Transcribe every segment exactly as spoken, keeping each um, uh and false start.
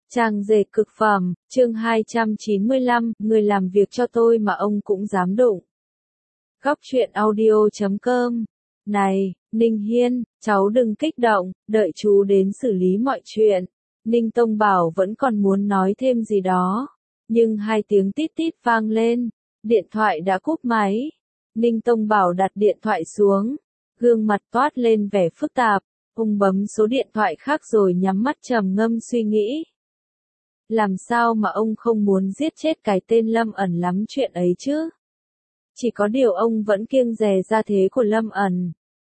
Trang dệt cực phẩm, chương hai trăm chín mươi lăm, người làm việc cho tôi mà ông cũng dám đụng. Góc truyện audio chấm com. Này, Ninh Hiên, cháu đừng kích động, đợi chú đến xử lý mọi chuyện. Ninh Tông Bảo vẫn còn muốn nói thêm gì đó, nhưng hai tiếng tít tít vang lên, điện thoại đã cúp máy. Ninh Tông Bảo đặt điện thoại xuống, gương mặt toát lên vẻ phức tạp, ông bấm số điện thoại khác rồi nhắm mắt trầm ngâm suy nghĩ. Làm sao mà ông không muốn giết chết cái tên Lâm Ẩn lắm chuyện ấy chứ? Chỉ có điều ông vẫn kiêng dè gia thế của Lâm Ẩn.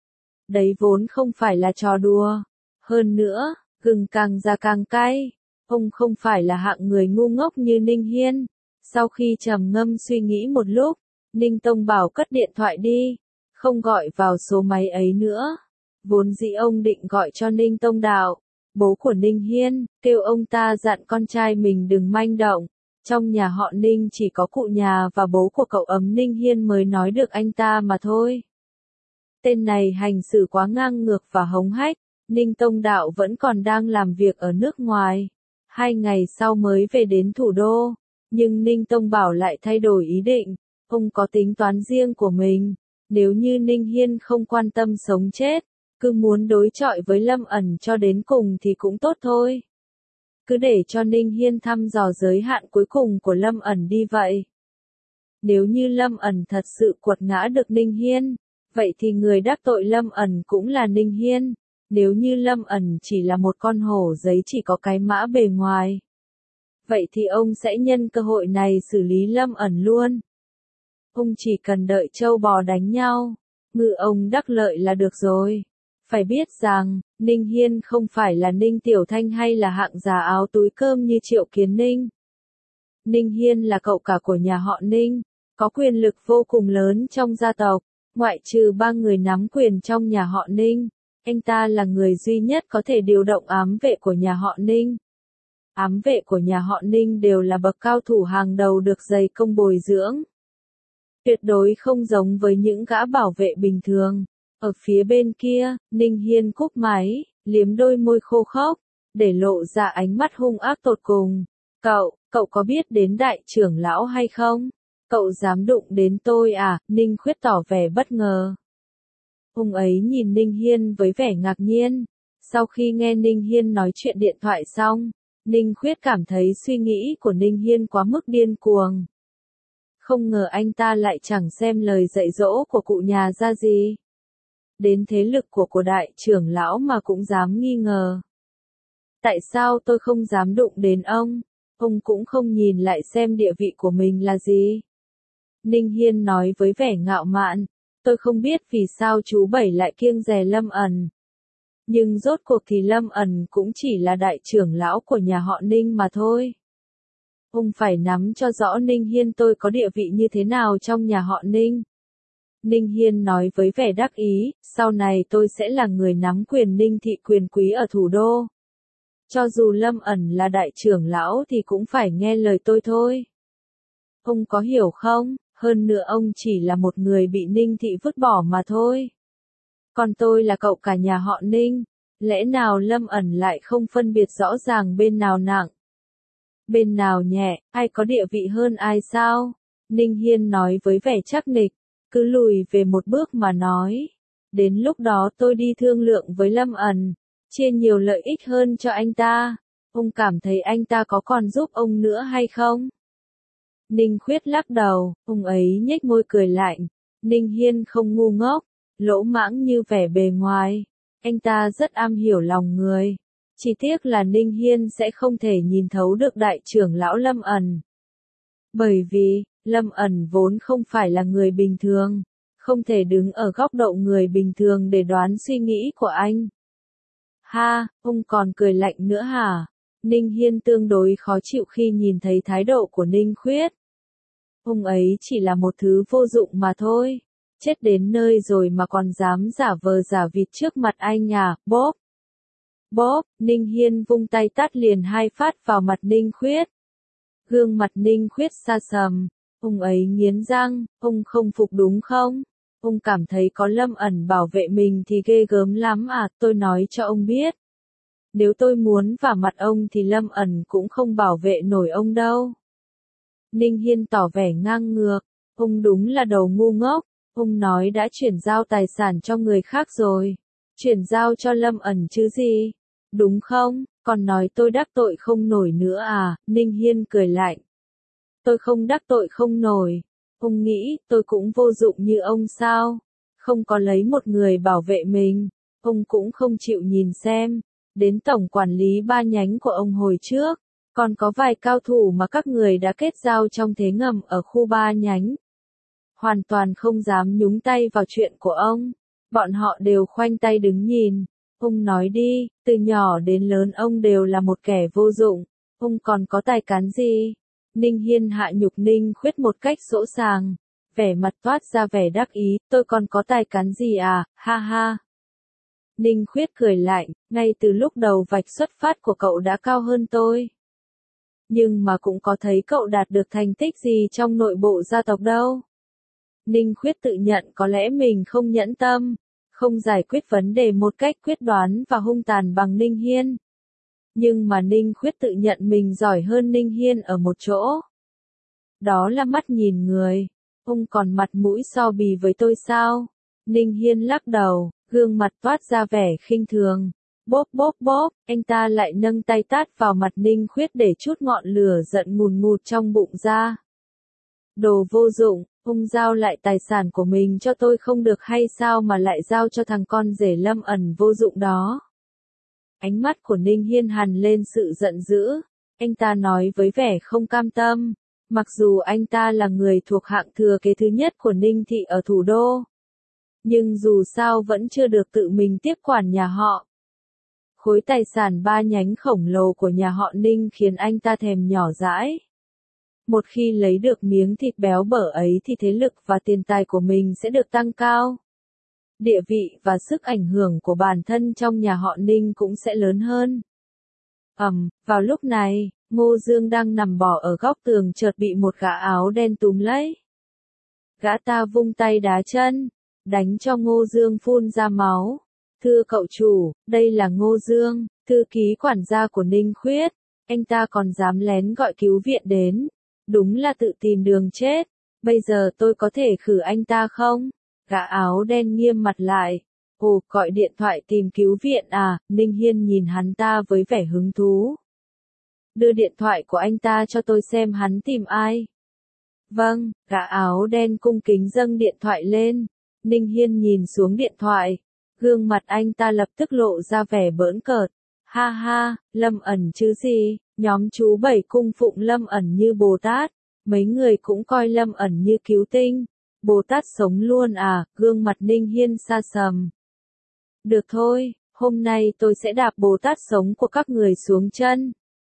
Đấy vốn không phải là trò đùa. Hơn nữa, gừng càng già càng cay. Ông không phải là hạng người ngu ngốc như Ninh Hiên. Sau khi trầm ngâm suy nghĩ một lúc, Ninh Tông Bảo cất điện thoại đi, không gọi vào số máy ấy nữa. Vốn dĩ ông định gọi cho Ninh Tông Đạo, bố của Ninh Hiên, kêu ông ta dặn con trai mình đừng manh động. Trong nhà họ Ninh chỉ có cụ nhà và bố của cậu ấm Ninh Hiên mới nói được anh ta mà thôi. Tên này hành xử quá ngang ngược và hống hách. Ninh Tông Đạo vẫn còn đang làm việc ở nước ngoài. Hai ngày sau mới về đến thủ đô. Nhưng Ninh Tông Bảo lại thay đổi ý định. Ông có tính toán riêng của mình. Nếu như Ninh Hiên không quan tâm sống chết, cứ muốn đối chọi với Lâm Ẩn cho đến cùng thì cũng tốt thôi. Cứ để cho Ninh Hiên thăm dò giới hạn cuối cùng của Lâm Ẩn đi vậy. Nếu như Lâm Ẩn thật sự quật ngã được Ninh Hiên, vậy thì người đắc tội Lâm Ẩn cũng là Ninh Hiên. Nếu như Lâm Ẩn chỉ là một con hổ giấy chỉ có cái mã bề ngoài, vậy thì ông sẽ nhân cơ hội này xử lý Lâm Ẩn luôn. Ông chỉ cần đợi trâu bò đánh nhau, ngư ông đắc lợi là được rồi. Phải biết rằng, Ninh Hiên không phải là Ninh Tiểu Thanh hay là hạng già áo túi cơm như Triệu Kiến Ninh. Ninh Hiên là cậu cả của nhà họ Ninh, có quyền lực vô cùng lớn trong gia tộc, ngoại trừ ba người nắm quyền trong nhà họ Ninh. Anh ta là người duy nhất có thể điều động ám vệ của nhà họ Ninh. Ám vệ của nhà họ Ninh đều là bậc cao thủ hàng đầu được dày công bồi dưỡng. Tuyệt đối không giống với những gã bảo vệ bình thường. Ở phía bên kia, Ninh Hiên cúp máy, liếm đôi môi khô khốc, để lộ ra ánh mắt hung ác tột cùng. Cậu, cậu có biết đến đại trưởng lão hay không? Cậu dám đụng đến tôi à? Ninh Khuyết tỏ vẻ bất ngờ. Ông ấy nhìn Ninh Hiên với vẻ ngạc nhiên. Sau khi nghe Ninh Hiên nói chuyện điện thoại xong, Ninh Khuyết cảm thấy suy nghĩ của Ninh Hiên quá mức điên cuồng. Không ngờ anh ta lại chẳng xem lời dạy dỗ của cụ nhà ra gì. Đến thế lực của của đại trưởng lão mà cũng dám nghi ngờ. Tại sao tôi không dám đụng đến ông? Ông cũng không nhìn lại xem địa vị của mình là gì. Ninh Hiên nói với vẻ ngạo mạn, tôi không biết vì sao chú Bảy lại kiêng dè Lâm Ẩn. Nhưng rốt cuộc thì Lâm Ẩn cũng chỉ là đại trưởng lão của nhà họ Ninh mà thôi. Ông phải nắm cho rõ Ninh Hiên tôi có địa vị như thế nào trong nhà họ Ninh. Ninh Hiên nói với vẻ đắc ý, sau này tôi sẽ là người nắm quyền Ninh thị quyền quý ở thủ đô. Cho dù Lâm Ẩn là đại trưởng lão thì cũng phải nghe lời tôi thôi. Ông có hiểu không? Hơn nữa ông chỉ là một người bị Ninh thị vứt bỏ mà thôi. Còn tôi là cậu cả nhà họ Ninh. Lẽ nào Lâm Ẩn lại không phân biệt rõ ràng bên nào nặng, bên nào nhẹ, ai có địa vị hơn ai sao? Ninh Hiên nói với vẻ chắc nịch, cứ lùi về một bước mà nói. Đến lúc đó tôi đi thương lượng với Lâm Ẩn, chia nhiều lợi ích hơn cho anh ta. Ông cảm thấy anh ta có còn giúp ông nữa hay không? Ninh Khuyết lắc đầu, ông ấy nhếch môi cười lạnh. Ninh Hiên không ngu ngốc, lỗ mãng như vẻ bề ngoài. Anh ta rất am hiểu lòng người. Chỉ tiếc là Ninh Hiên sẽ không thể nhìn thấu được đại trưởng lão Lâm Ẩn. Bởi vì, Lâm Ẩn vốn không phải là người bình thường. Không thể đứng ở góc độ người bình thường để đoán suy nghĩ của anh. Ha, ông còn cười lạnh nữa hả? Ninh Hiên tương đối khó chịu khi nhìn thấy thái độ của Ninh Khuyết. Ông ấy chỉ là một thứ vô dụng mà thôi. Chết đến nơi rồi mà còn dám giả vờ giả vịt trước mặt anh à, bóp. Bóp, Ninh Hiên vung tay tát liền hai phát vào mặt Ninh Khuyết. Gương mặt Ninh Khuyết sa sầm, ông ấy nghiến răng, ông không phục đúng không? Ông cảm thấy có Lâm Ẩn bảo vệ mình thì ghê gớm lắm à, tôi nói cho ông biết. Nếu tôi muốn vả mặt ông thì Lâm ẩn cũng không bảo vệ nổi ông đâu. Ninh Hiên tỏ vẻ ngang ngược, ông đúng là đầu ngu ngốc, ông nói đã chuyển giao tài sản cho người khác rồi. Chuyển giao cho Lâm ẩn chứ gì? Đúng không? Còn nói tôi đắc tội không nổi nữa à? Ninh Hiên cười lạnh. Tôi không đắc tội không nổi. Ông nghĩ tôi cũng vô dụng như ông sao? Không có lấy một người bảo vệ mình. Ông cũng không chịu nhìn xem. Đến tổng quản lý ba nhánh của ông hồi trước. Còn có vài cao thủ mà các người đã kết giao trong thế ngầm ở khu ba nhánh. Hoàn toàn không dám nhúng tay vào chuyện của ông. Bọn họ đều khoanh tay đứng nhìn. Ông nói đi, từ nhỏ đến lớn ông đều là một kẻ vô dụng. Ông còn có tài cán gì? Ninh Hiên hạ nhục Ninh Khuyết một cách dỗ dàng. Vẻ mặt toát ra vẻ đắc ý, tôi còn có tài cán gì à, ha ha. Ninh Khuyết cười lạnh, ngay từ lúc đầu vạch xuất phát của cậu đã cao hơn tôi. Nhưng mà cũng có thấy cậu đạt được thành tích gì trong nội bộ gia tộc đâu. Ninh Khuyết tự nhận có lẽ mình không nhẫn tâm, không giải quyết vấn đề một cách quyết đoán và hung tàn bằng Ninh Hiên. Nhưng mà Ninh Khuyết tự nhận mình giỏi hơn Ninh Hiên ở một chỗ. Đó là mắt nhìn người. Ông còn mặt mũi so bì với tôi sao? Ninh Hiên lắc đầu, gương mặt toát ra vẻ khinh thường. Bốp bốp bốp, anh ta lại nâng tay tát vào mặt Ninh Khuyết để chút ngọn lửa giận ngùn ngụt trong bụng ra. Đồ vô dụng, ông giao lại tài sản của mình cho tôi không được hay sao mà lại giao cho thằng con rể Lâm ẩn vô dụng đó. Ánh mắt của Ninh Hiên hằn lên sự giận dữ, anh ta nói với vẻ không cam tâm, mặc dù anh ta là người thuộc hạng thừa kế thứ nhất của Ninh thị ở thủ đô. Nhưng dù sao vẫn chưa được tự mình tiếp quản nhà họ. Khối tài sản ba nhánh khổng lồ của nhà họ Ninh khiến anh ta thèm nhỏ dãi. Một khi lấy được miếng thịt béo bở ấy thì thế lực và tiền tài của mình sẽ được tăng cao. Địa vị và sức ảnh hưởng của bản thân trong nhà họ Ninh cũng sẽ lớn hơn. Ầm, um, vào lúc này, Ngô Dương đang nằm bò ở góc tường chợt bị một gã áo đen túm lấy. Gã ta vung tay đá chân, đánh cho Ngô Dương phun ra máu. Thưa cậu chủ, đây là Ngô Dương, thư ký quản gia của Ninh Khuyết. Anh ta còn dám lén gọi cứu viện đến. Đúng là tự tìm đường chết. Bây giờ tôi có thể khử anh ta không? Gã áo đen nghiêm mặt lại. Ồ, gọi điện thoại tìm cứu viện à? Ninh Hiên nhìn hắn ta với vẻ hứng thú. Đưa điện thoại của anh ta cho tôi xem hắn tìm ai. Vâng, gã áo đen cung kính dâng điện thoại lên. Ninh Hiên nhìn xuống điện thoại. Gương mặt anh ta lập tức lộ ra vẻ bỡn cợt. Ha ha, Lâm ẩn chứ gì, nhóm chú bảy cung phụng Lâm ẩn như Bồ Tát. Mấy người cũng coi Lâm ẩn như cứu tinh. Bồ Tát sống luôn à, gương mặt Ninh Hiên xa sầm. Được thôi, hôm nay tôi sẽ đạp Bồ Tát sống của các người xuống chân.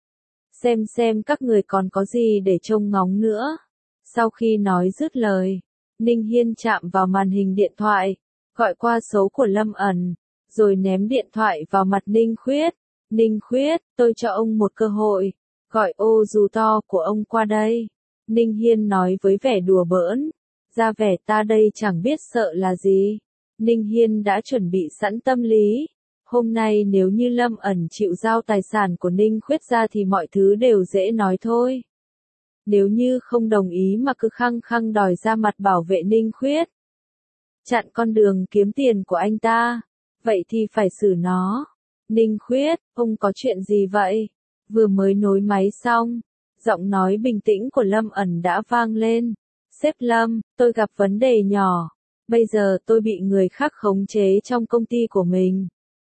Xem xem các người còn có gì để trông ngóng nữa. Sau khi nói dứt lời, Ninh Hiên chạm vào màn hình điện thoại, gọi qua số của Lâm ẩn, rồi ném điện thoại vào mặt Ninh Khuyết. Ninh Khuyết, tôi cho ông một cơ hội, gọi ô dù to của ông qua đây. Ninh Hiên nói với vẻ đùa bỡn, ra vẻ ta đây chẳng biết sợ là gì. Ninh Hiên đã chuẩn bị sẵn tâm lý. Hôm nay nếu như Lâm ẩn chịu giao tài sản của Ninh Khuyết ra thì mọi thứ đều dễ nói thôi. Nếu như không đồng ý mà cứ khăng khăng đòi ra mặt bảo vệ Ninh Khuyết, chặn con đường kiếm tiền của anh ta, vậy thì phải xử nó. Ninh Khuyết, ông có chuyện gì vậy? Vừa mới nối máy xong, giọng nói bình tĩnh của Lâm ẩn đã vang lên. Sếp Lâm, tôi gặp vấn đề nhỏ. Bây giờ tôi bị người khác khống chế trong công ty của mình.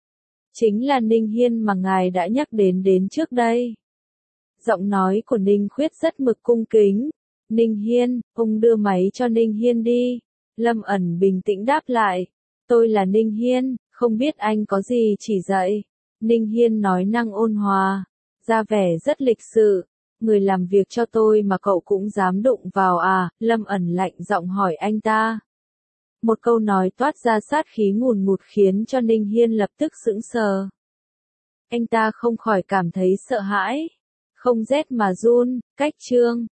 Chính là Ninh Hiên mà ngài đã nhắc đến đến trước đây. Giọng nói của Ninh Khuyết rất mực cung kính. Ninh Hiên, ông đưa máy cho Ninh Hiên đi. Lâm ẩn bình tĩnh đáp lại. Tôi là Ninh Hiên, không biết anh có gì chỉ dạy. Ninh Hiên nói năng ôn hòa, ra vẻ rất lịch sự. Người làm việc cho tôi mà cậu cũng dám đụng vào à? Lâm ẩn lạnh giọng hỏi anh ta. Một câu nói toát ra sát khí ngùn ngụt khiến cho Ninh Hiên lập tức sững sờ. Anh ta không khỏi cảm thấy sợ hãi. Không rét mà run, cách chương.